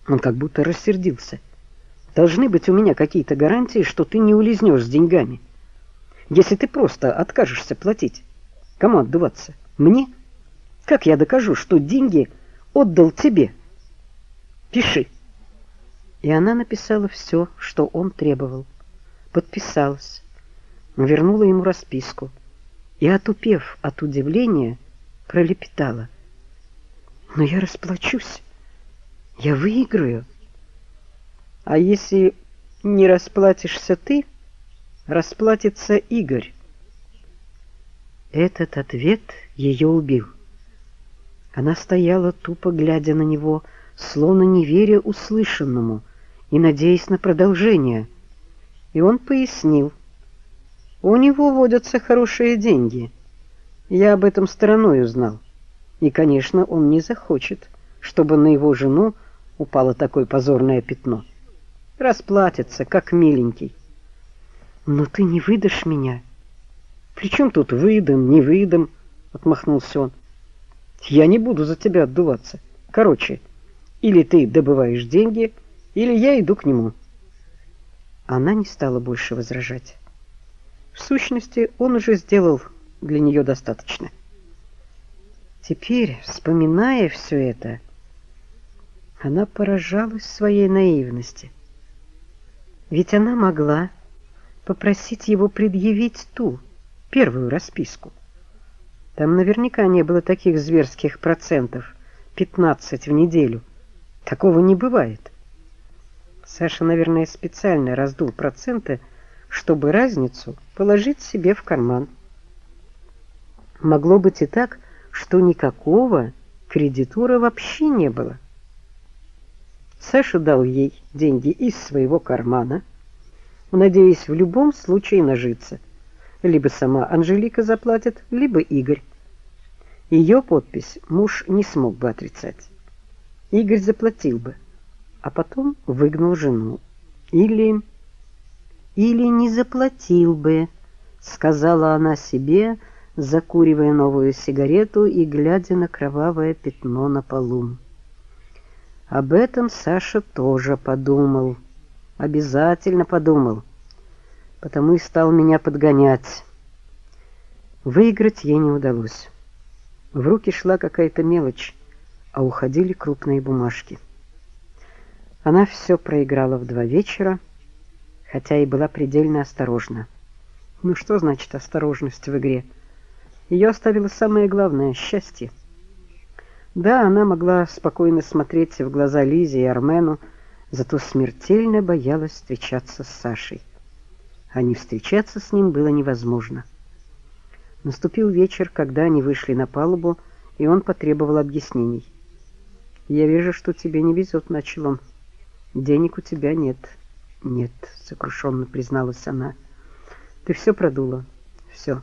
Он как будто рассердился. Должны быть у меня какие-то гарантии, что ты не улизнешь с деньгами. Если ты просто откажешься платить, кому отдуваться? Мне? Как я докажу, что деньги отдал тебе? Пиши. И она написала все, что он требовал. Подписалась, вернула ему расписку и, отупев от удивления, пролепетала: «Но я расплачусь, я выиграю». «А если не расплатишься ты, расплатится Игорь». Этот ответ ее убил. Она стояла, тупо глядя на него, словно не веря услышанному и надеясь на продолжение. И он пояснил: «У него водятся хорошие деньги. Я об этом стороной узнал. И, конечно, он не захочет, чтобы на его жену упало такое позорное пятно. Расплатится, как миленький». «Но ты не выдашь меня». «При чем тут выдам, не выдам?» — отмахнулся он. «Я не буду за тебя отдуваться. Короче, или ты добываешь деньги, или я иду к нему». Она не стала больше возражать. В сущности, он уже сделал для нее достаточно. Теперь, вспоминая все это, она поражалась своей наивности. Ведь она могла попросить его предъявить ту, первую расписку. Там наверняка не было таких зверских процентов, 15 в неделю. Такого не бывает. Саша, наверное, специально раздул проценты, чтобы разницу положить себе в карман. Могло быть и так, что никакого кредитора вообще не было. Саша дал ей деньги из своего кармана, надеясь в любом случае нажиться. Либо сама Анжелика заплатит, либо Игорь. Ее подпись муж не смог бы отрицать. Игорь заплатил бы, а потом выгнал жену. Или не заплатил бы, сказала она себе, закуривая новую сигарету и глядя на кровавое пятно на полу. Об этом Саша тоже подумал. Обязательно подумал. Потому и стал меня подгонять. Выиграть ей не удалось. В руки шла какая-то мелочь, а уходили крупные бумажки. Она все проиграла в 2 вечера, хотя и была предельно осторожна. Ну что значит осторожность в игре? Ее оставило самое главное — счастье. Да, она могла спокойно смотреть в глаза Лизе и Армену, зато смертельно боялась встречаться с Сашей. А не встречаться с ним было невозможно. Наступил вечер, когда они вышли на палубу, и он потребовал объяснений. «Я вижу, что тебе не везет», — начал он. «Денег у тебя нет». «Нет», — сокрушенно призналась она. «Ты все продула. Все.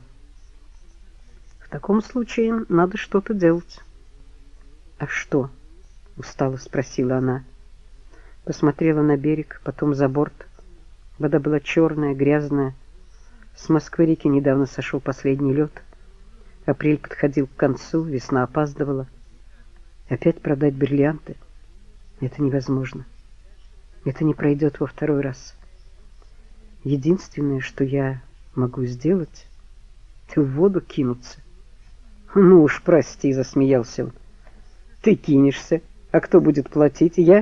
В таком случае надо что-то делать». «А что?» — устало спросила она. Посмотрела на берег, потом за борт. Вода была черная, грязная. С Москвы-реки недавно сошел последний лед. Апрель подходил к концу, весна опаздывала. Опять продать бриллианты? Это невозможно. Это не пройдет во 2-й раз. Единственное, что я могу сделать, это в воду кинуться. «Ну уж, прости», — засмеялся он. «Ты кинешься, а кто будет платить? Я?»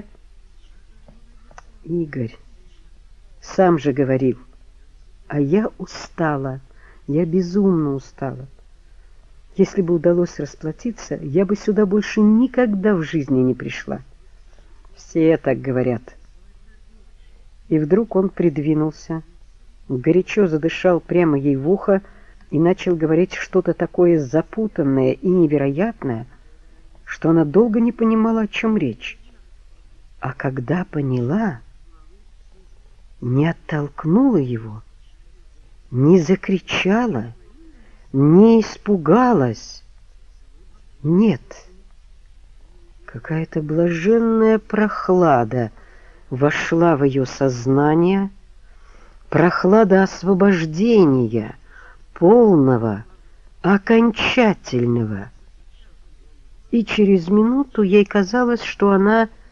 «Игорь, сам же говорил. А я устала, я безумно устала. Если бы удалось расплатиться, я бы сюда больше никогда в жизни не пришла. Все так говорят». И вдруг он придвинулся, горячо задышал прямо ей в ухо и начал говорить что-то такое запутанное и невероятное, что она долго не понимала, о чем речь. А когда поняла, не оттолкнула его, не закричала, не испугалась. Нет, какая-то блаженная прохлада вошла в ее сознание, прохлада освобождения, полного, окончательного. И через минуту ей казалось, что она